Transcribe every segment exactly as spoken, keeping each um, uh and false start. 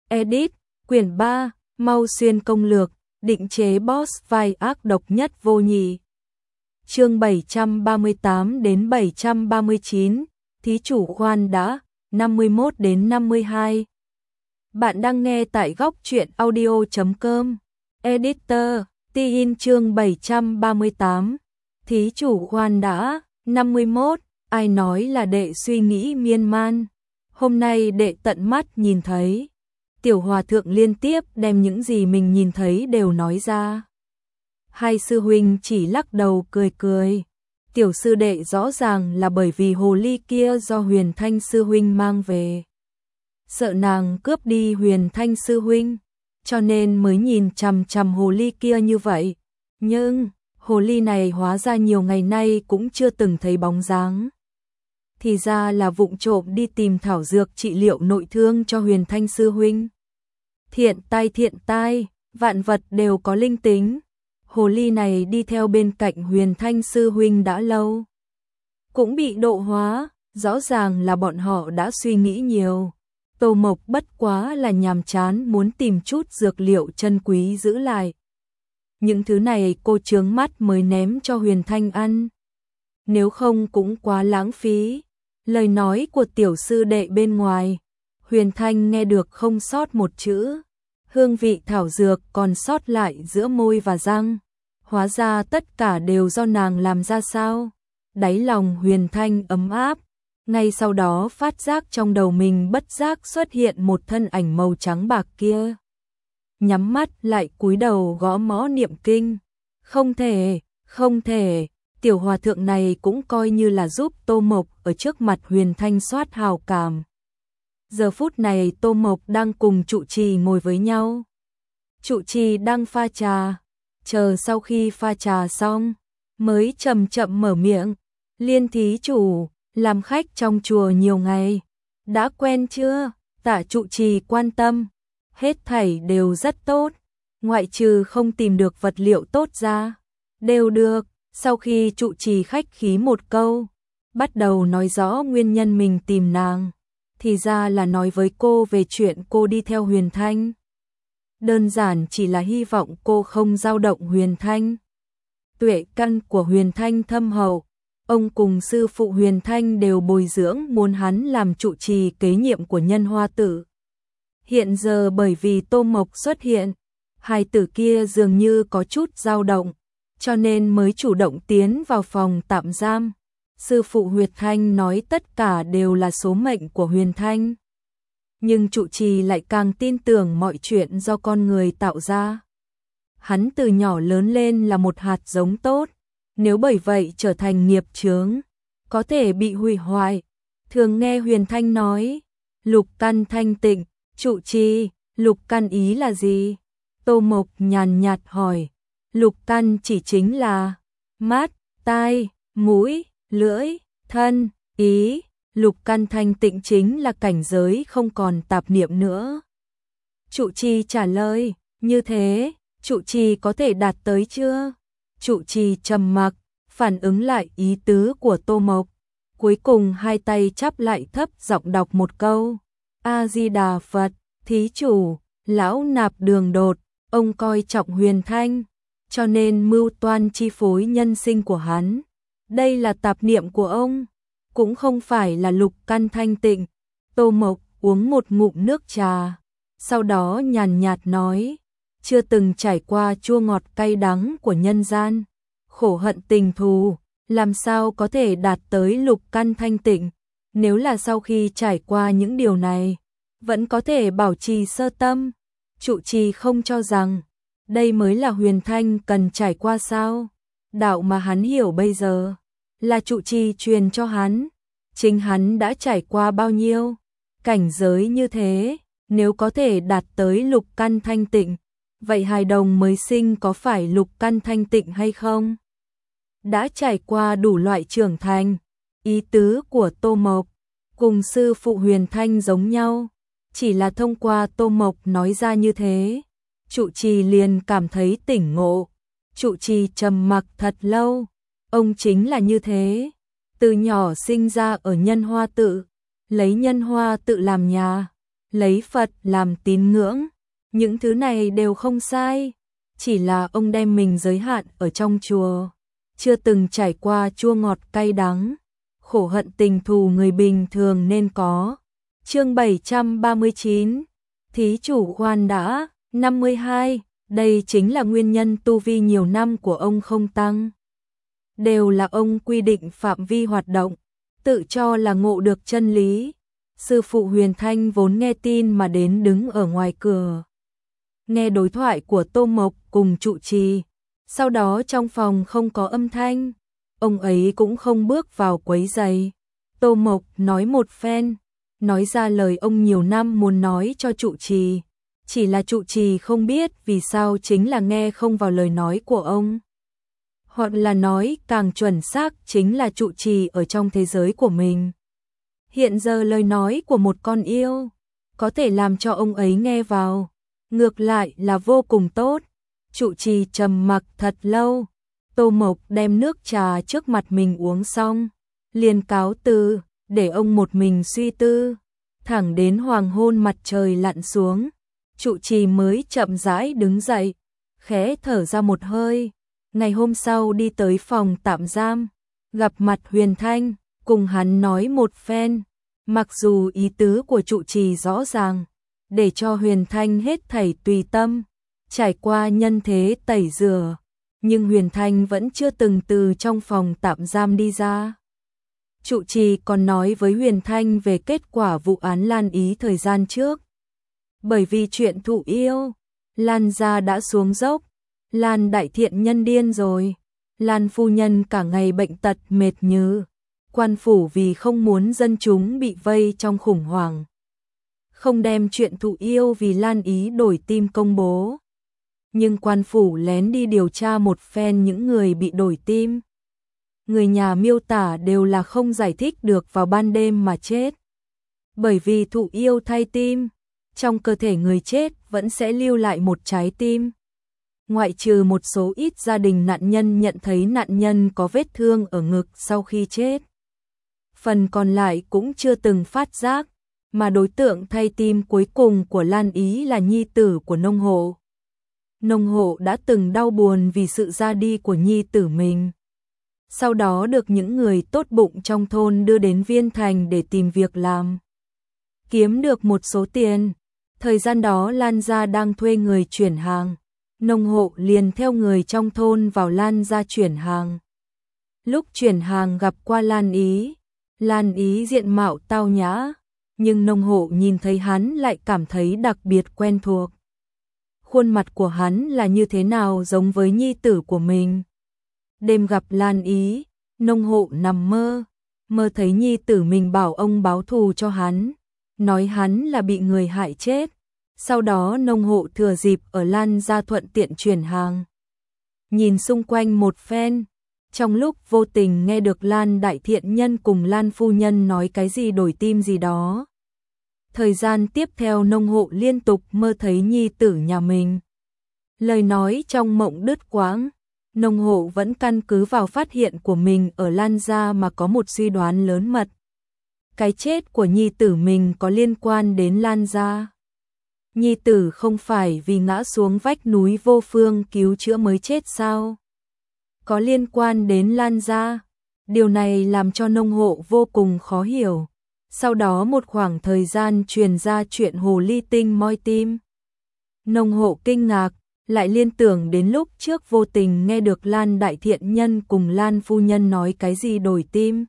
Edit, quyển ba, Mau Xuyên công lược, định chế boss vai ác độc nhất vô nhị. Chương bảy trăm ba mươi tám đến bảy trăm ba mươi chín, thí chủ khoan đã, năm mươi mốt đến năm mươi hai. Bạn đang nghe tại góc truyện audio chấm com. Editor, Tin chương bảy trăm ba mươi tám. Thí chủ khoan đã, năm mươi mốt, ai nói là đệ suy nghĩ miên man. Hôm nay đệ tận mắt nhìn thấy. Tiểu hòa thượng liên tiếp đem những gì mình nhìn thấy đều nói ra. Hai sư huynh chỉ lắc đầu cười cười. Tiểu sư đệ rõ ràng là bởi vì hồ ly kia do Huyền Thanh sư huynh mang về. Sợ nàng cướp đi Huyền Thanh sư huynh, cho nên mới nhìn chằm chằm hồ ly kia như vậy. Nhưng, hồ ly này hóa ra nhiều ngày nay cũng chưa từng thấy bóng dáng. Thì ra là vụng trộm đi tìm thảo dược trị liệu nội thương cho Huyền Thanh sư huynh. Thiện tai thiện tai, vạn vật đều có linh tính. Hồ ly này đi theo bên cạnh Huyền Thanh sư huynh đã lâu, cũng bị độ hóa, rõ ràng là bọn họ đã suy nghĩ nhiều. Tô Mộc bất quá là nhàm chán muốn tìm chút dược liệu chân quý giữ lại. Những thứ này cô chướng mắt mới ném cho Huyền Thanh ăn. Nếu không cũng quá lãng phí. Lời nói của tiểu sư đệ bên ngoài, Huyền Thanh nghe được không sót một chữ. Hương vị thảo dược còn sót lại giữa môi và răng. Hóa ra tất cả đều do nàng làm ra sao? Đáy lòng Huyền Thanh ấm áp. Ngay sau đó phát giác trong đầu mình bất giác xuất hiện một thân ảnh màu trắng bạc kia. Nhắm mắt lại cúi đầu gõ mõ niệm kinh. Không thể, không thể, tiểu hòa thượng này cũng coi như là giúp Tô Mộc ở trước mặt Huyền Thanh soát hào cảm. Giờ phút này Tô Mộc đang cùng trụ trì ngồi với nhau. Trụ trì đang pha trà, chờ sau khi pha trà xong, mới chậm chậm mở miệng. Liên thí chủ, làm khách trong chùa nhiều ngày, đã quen chưa? Tạ trụ trì quan tâm, hết thảy đều rất tốt, ngoại trừ không tìm được vật liệu tốt ra, đều được. Sau khi trụ trì khách khí một câu, bắt đầu nói rõ nguyên nhân mình tìm nàng, thì ra là nói với cô về chuyện cô đi theo Huyền Thanh. Đơn giản chỉ là hy vọng cô không dao động Huyền Thanh. Tuệ căn của Huyền Thanh thâm hậu, ông cùng sư phụ Huyền Thanh đều bồi dưỡng muốn hắn làm trụ trì kế nhiệm của Nhân Hoa Tử. Hiện giờ bởi vì Tô Mộc xuất hiện, hai tử kia dường như có chút dao động, cho nên mới chủ động tiến vào phòng tạm giam. Sư phụ Huyền Thanh nói tất cả đều là số mệnh của Huyền Thanh. Nhưng trụ trì lại càng tin tưởng mọi chuyện do con người tạo ra. Hắn từ nhỏ lớn lên là một hạt giống tốt, nếu bởi vậy trở thành nghiệp chướng, có thể bị hủy hoại. Thường nghe Huyền Thanh nói, lục căn thanh tịnh, trụ trì, lục căn ý là gì? Tô Mộc nhàn nhạt hỏi. Lục căn chỉ chính là mắt, tai, mũi, lưỡi, thân, ý. Lục căn thanh tịnh chính là cảnh giới không còn tạp niệm nữa. Trụ trì trả lời, như thế, trụ trì có thể đạt tới chưa? Trụ trì trầm mặc, phản ứng lại ý tứ của Tô Mộc. Cuối cùng hai tay chắp lại thấp giọng đọc một câu. A-di-đà Phật, thí chủ, lão nạp đường đột, ông coi trọng Huyền Thanh, cho nên mưu toan chi phối nhân sinh của hắn. Đây là tạp niệm của ông, cũng không phải là lục căn thanh tịnh. Tô Mộc uống một ngụm nước trà, sau đó nhàn nhạt nói, chưa từng trải qua chua ngọt cay đắng của nhân gian, khổ hận tình thù, làm sao có thể đạt tới lục căn thanh tịnh. Nếu là sau khi trải qua những điều này, vẫn có thể bảo trì sơ tâm, trụ trì không cho rằng đây mới là Huyền Thanh cần trải qua sao? Đạo mà hắn hiểu bây giờ là trụ trì truyền cho hắn, chính hắn đã trải qua bao nhiêu cảnh giới như thế, nếu có thể đạt tới lục căn thanh tịnh, vậy hài đồng mới sinh có phải lục căn thanh tịnh hay không? Đã trải qua đủ loại trưởng thành. Ý tứ của Tô Mộc cùng sư phụ Huyền Thanh giống nhau, chỉ là thông qua Tô Mộc nói ra như thế, trụ trì liền cảm thấy tỉnh ngộ. Trụ trì trầm mặc thật lâu. Ông chính là như thế, từ nhỏ sinh ra ở Nhân Hoa Tự, lấy Nhân Hoa Tự làm nhà, lấy Phật làm tín ngưỡng, những thứ này đều không sai, chỉ là ông đem mình giới hạn ở trong chùa, chưa từng trải qua chua ngọt cay đắng, khổ hận tình thù người bình thường nên có. Chương bảy trăm ba mươi chín, thí chủ khoan đã. Năm mươi hai, đây chính là nguyên nhân tu vi nhiều năm của ông không tăng. Đều là ông quy định phạm vi hoạt động, tự cho là ngộ được chân lý. Sư phụ Huyền Thanh vốn nghe tin mà đến đứng ở ngoài cửa. Nghe đối thoại của Tô Mộc cùng trụ trì, sau đó trong phòng không có âm thanh, ông ấy cũng không bước vào quấy rầy. Tô Mộc nói một phen, nói ra lời ông nhiều năm muốn nói cho trụ trì, chỉ là trụ trì không biết vì sao chính là nghe không vào lời nói của ông. Hoặc là nói càng chuẩn xác chính là trụ trì ở trong thế giới của mình. Hiện giờ lời nói của một con yêu có thể làm cho ông ấy nghe vào, ngược lại là vô cùng tốt. Trụ trì trầm mặc thật lâu, Tô Mộc đem nước trà trước mặt mình uống xong, liền cáo từ, để ông một mình suy tư, thẳng đến hoàng hôn mặt trời lặn xuống, trụ trì mới chậm rãi đứng dậy, khẽ thở ra một hơi. Ngày hôm sau đi tới phòng tạm giam, gặp mặt Huyền Thanh, cùng hắn nói một phen, mặc dù ý tứ của trụ trì rõ ràng, để cho Huyền Thanh hết thảy tùy tâm, trải qua nhân thế tẩy rửa, nhưng Huyền Thanh vẫn chưa từng từ trong phòng tạm giam đi ra. Trụ trì còn nói với Huyền Thanh về kết quả vụ án Lan Ý thời gian trước. Bởi vì chuyện thụ yêu, Lan gia đã xuống dốc, Lan đại thiện nhân điên rồi, Lan phu nhân cả ngày bệnh tật mệt nhừ, quan phủ vì không muốn dân chúng bị vây trong khủng hoảng, không đem chuyện thụ yêu vì Lan Ý đổi tim công bố. Nhưng quan phủ lén đi điều tra một phen những người bị đổi tim. Người nhà miêu tả đều là không giải thích được vào ban đêm mà chết. Bởi vì thụ yêu thay tim, trong cơ thể người chết vẫn sẽ lưu lại một trái tim. Ngoại trừ một số ít gia đình nạn nhân nhận thấy nạn nhân có vết thương ở ngực sau khi chết. Phần còn lại cũng chưa từng phát giác, mà đối tượng thay tim cuối cùng của Lan Ý là nhi tử của nông hộ. Nông hộ đã từng đau buồn vì sự ra đi của nhi tử mình. Sau đó được những người tốt bụng trong thôn đưa đến Viên Thành để tìm việc làm. Kiếm được một số tiền, thời gian đó Lan gia đang thuê người chuyển hàng. Nông hộ liền theo người trong thôn vào Lan gia chuyển hàng. Lúc chuyển hàng gặp qua Lan Ý, Lan Ý diện mạo tao nhã, nhưng nông hộ nhìn thấy hắn lại cảm thấy đặc biệt quen thuộc. Khuôn mặt của hắn là như thế nào giống với nhi tử của mình. Đêm gặp Lan Ý, nông hộ nằm mơ, mơ thấy nhi tử mình bảo ông báo thù cho hắn, nói hắn là bị người hại chết. Sau đó nông hộ thừa dịp ở Lan gia thuận tiện chuyển hàng. Nhìn xung quanh một phen, trong lúc vô tình nghe được Lan đại thiện nhân cùng Lan phu nhân nói cái gì đổi tim gì đó. Thời gian tiếp theo nông hộ liên tục mơ thấy nhi tử nhà mình. Lời nói trong mộng đứt quãng, nông hộ vẫn căn cứ vào phát hiện của mình ở Lan gia mà có một suy đoán lớn mật. Cái chết của nhi tử mình có liên quan đến Lan gia. Nhi tử không phải vì ngã xuống vách núi vô phương cứu chữa mới chết sao? Có liên quan đến Lan gia. Điều này làm cho nông hộ vô cùng khó hiểu. Sau đó một khoảng thời gian truyền ra chuyện hồ ly tinh moi tim. Nông hộ kinh ngạc, lại liên tưởng đến lúc trước vô tình nghe được Lan đại thiện nhân cùng Lan phu nhân nói cái gì đổi tim.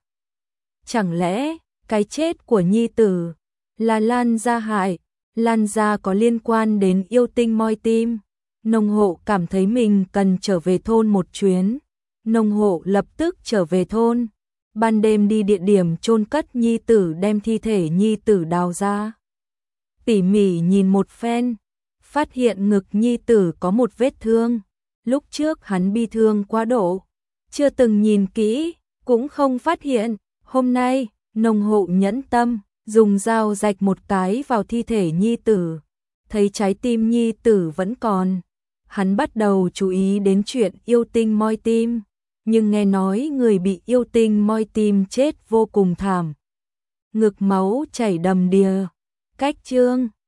Chẳng lẽ cái chết của nhi tử là Lan gia hại? Lan gia có liên quan đến yêu tinh moi tim. Nông hộ cảm thấy mình cần trở về thôn một chuyến. Nông hộ lập tức trở về thôn. Ban đêm đi địa điểm chôn cất nhi tử, đem thi thể nhi tử đào ra. Tỉ mỉ nhìn một phen, phát hiện ngực nhi tử có một vết thương. Lúc trước hắn bi thương quá độ, chưa từng nhìn kỹ, cũng không phát hiện. Hôm nay, nông hộ nhẫn tâm, dùng dao rạch một cái vào thi thể nhi tử, thấy trái tim nhi tử vẫn còn. Hắn bắt đầu chú ý đến chuyện yêu tinh moi tim, nhưng nghe nói người bị yêu tinh moi tim chết vô cùng thảm. Ngực máu chảy đầm đìa, Cách chương